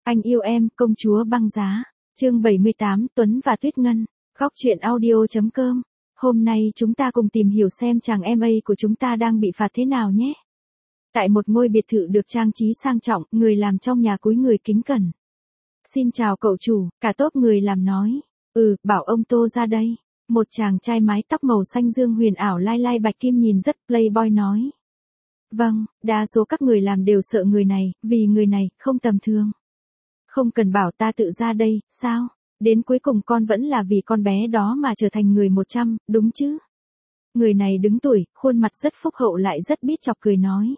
Anh yêu em, công chúa băng giá. Chương 78, Tuấn và Tuyết Ngân. Góc truyện audio.com. Hôm nay chúng ta cùng tìm hiểu xem chàng MA của chúng ta đang bị phạt thế nào nhé. Tại một ngôi biệt thự được trang trí sang trọng, người làm trong nhà cúi người kính cẩn. Xin chào cậu chủ, cả tốp người làm nói. Bảo ông Tô ra đây. Một chàng trai mái tóc màu xanh dương huyền ảo lai lai bạch kim nhìn rất playboy nói. Vâng, đa số các người làm đều sợ người này, vì người này không tầm thường. Không cần bảo ta tự ra đây, sao? Đến cuối cùng con vẫn là vì con bé đó mà trở thành người 100, đúng chứ? Người này đứng tuổi, khuôn mặt rất phúc hậu lại rất biết chọc cười nói.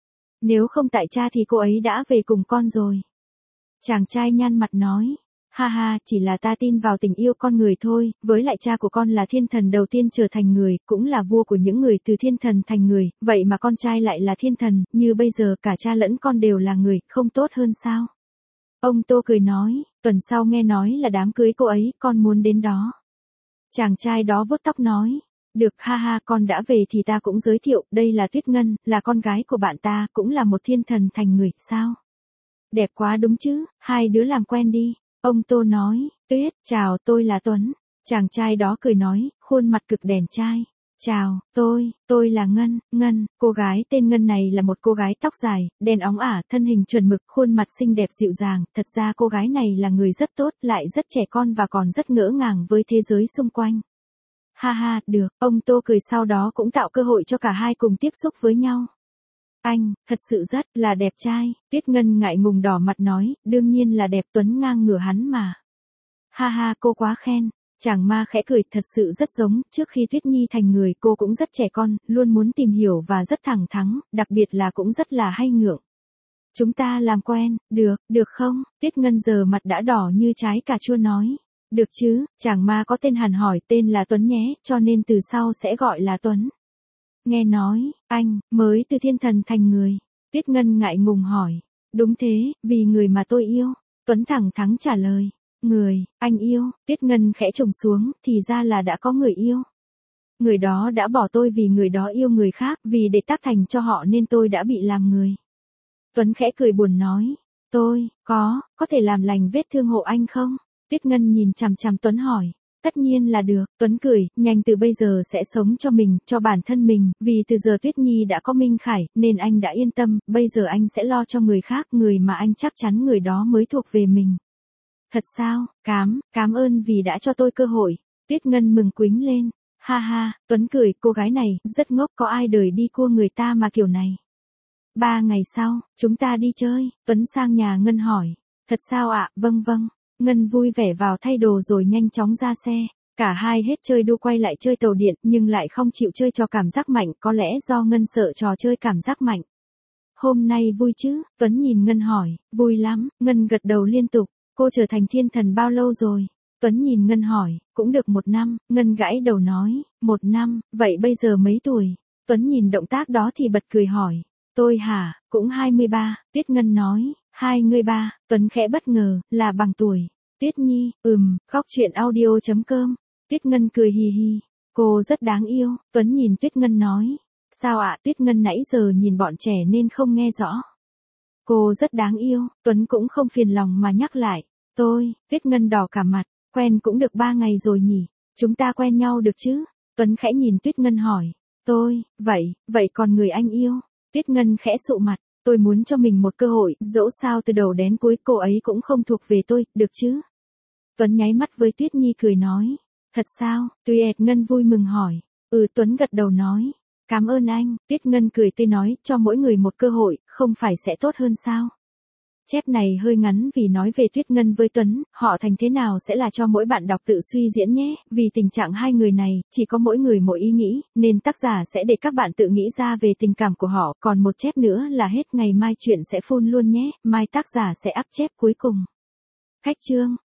Nếu không tại cha thì cô ấy đã về cùng con rồi. Chàng trai nhăn mặt nói. Ha ha, chỉ là ta tin vào tình yêu con người thôi, với lại cha của con là thiên thần đầu tiên trở thành người, cũng là vua của những người từ thiên thần thành người, vậy mà con trai lại là thiên thần, như bây giờ cả cha lẫn con đều là người, không tốt hơn sao? Ông Tô cười nói, tuần sau nghe nói là đám cưới cô ấy, con muốn đến đó. Chàng trai đó vuốt tóc nói, được ha ha con đã về thì ta cũng giới thiệu, đây là Tuyết Ngân, là con gái của bạn ta, cũng là một thiên thần thành người, sao? Đẹp quá đúng chứ, hai đứa làm quen đi. Ông Tô nói, Tuyết, chào tôi là Tuấn. Chàng trai đó cười nói, khuôn mặt cực đèn trai. Chào, tôi là Ngân, cô gái tên Ngân này là một cô gái tóc dài, đen óng ả, thân hình chuẩn mực, khuôn mặt xinh đẹp dịu dàng, thật ra cô gái này là người rất tốt, lại rất trẻ con và còn rất ngỡ ngàng với thế giới xung quanh. Ha ha, được, ông Tô cười sau đó cũng tạo cơ hội cho cả hai cùng tiếp xúc với nhau. Anh, thật sự rất là đẹp trai, Tuyết Ngân ngại ngùng đỏ mặt nói, đương nhiên là đẹp Tuấn ngang ngửa hắn mà. Ha ha cô quá khen, chàng ma khẽ cười thật sự rất giống, trước khi Tuyết Nhi thành người cô cũng rất trẻ con, luôn muốn tìm hiểu và rất thẳng thắn, đặc biệt là cũng rất là hay ngượng. Chúng ta làm quen, được không? Tuyết Ngân giờ mặt đã đỏ như trái cà chua nói. Được chứ, chàng ma có tên hẳn hỏi tên là Tuấn nhé, cho nên từ sau sẽ gọi là Tuấn. Nghe nói, anh, mới từ thiên thần thành người. Tuyết Ngân ngại ngùng hỏi. Đúng thế, vì người mà tôi yêu. Tuấn thẳng thắn trả lời. Người, anh yêu, Tuyết Ngân khẽ trùng xuống, thì ra là đã có người yêu. Người đó đã bỏ tôi vì người đó yêu người khác, vì để tác thành cho họ nên tôi đã bị làm người. Tuấn khẽ cười buồn nói. Tôi, có thể làm lành vết thương hộ anh không? Tuyết Ngân nhìn chằm chằm Tuấn hỏi. Tất nhiên là được, Tuấn cười, nhanh từ bây giờ sẽ sống cho mình, cho bản thân mình, vì từ giờ Tuyết Nhi đã có Minh Khải, nên anh đã yên tâm, bây giờ anh sẽ lo cho người khác, người mà anh chắc chắn người đó mới thuộc về mình. Thật sao, cảm ơn vì đã cho tôi cơ hội. Tuyết Ngân mừng quính lên, ha ha, Tuấn cười, cô gái này, rất ngốc có ai đời đi cua người ta mà kiểu này. 3 ngày sau, chúng ta đi chơi, Tuấn sang nhà Ngân hỏi, thật sao ạ, vâng. Ngân vui vẻ vào thay đồ rồi nhanh chóng ra xe. Cả hai hết chơi đu quay lại chơi tàu điện nhưng lại không chịu chơi trò cảm giác mạnh, có lẽ do Ngân sợ trò chơi cảm giác mạnh. Hôm nay vui chứ? Tuấn nhìn Ngân hỏi, vui lắm, Ngân gật đầu liên tục. Cô trở thành thiên thần bao lâu rồi? Tuấn nhìn Ngân hỏi, cũng được 1 năm, Ngân gãi đầu nói, 1 năm, vậy bây giờ mấy tuổi? Tuấn nhìn động tác đó thì bật cười hỏi, tôi hả, cũng 23, Tuyết Ngân nói. 23, Tuấn khẽ bất ngờ, là bằng tuổi. Tuyết Nhi, góc truyện audio.com. Tuyết Ngân cười hì hì. Cô rất đáng yêu, Tuấn nhìn Tuyết Ngân nói. Sao ạ, Tuyết Ngân nãy giờ nhìn bọn trẻ nên không nghe rõ. Cô rất đáng yêu, Tuấn cũng không phiền lòng mà nhắc lại. Tuyết Ngân đỏ cả mặt, quen cũng được 3 ngày rồi nhỉ. Chúng ta quen nhau được chứ? Tuấn khẽ nhìn Tuyết Ngân hỏi. Vậy còn người anh yêu? Tuyết Ngân khẽ sụ mặt. Tôi muốn cho mình một cơ hội, dẫu sao từ đầu đến cuối cô ấy cũng không thuộc về tôi, được chứ? Tuấn nháy mắt với Tuyết Nhi cười nói. Thật sao? Tuyết Ngân vui mừng hỏi. Tuấn gật đầu nói. Cảm ơn anh, Tuyết Ngân cười tươi nói, cho mỗi người một cơ hội, không phải sẽ tốt hơn sao? Chép này hơi ngắn vì nói về Tuyết Ngân với Tuấn, họ thành thế nào sẽ là cho mỗi bạn đọc tự suy diễn nhé, vì tình trạng hai người này, chỉ có mỗi người mỗi ý nghĩ, nên tác giả sẽ để các bạn tự nghĩ ra về tình cảm của họ, còn một chép nữa là hết, ngày mai chuyện sẽ full luôn nhé, mai tác giả sẽ up chép cuối cùng. Khách chương.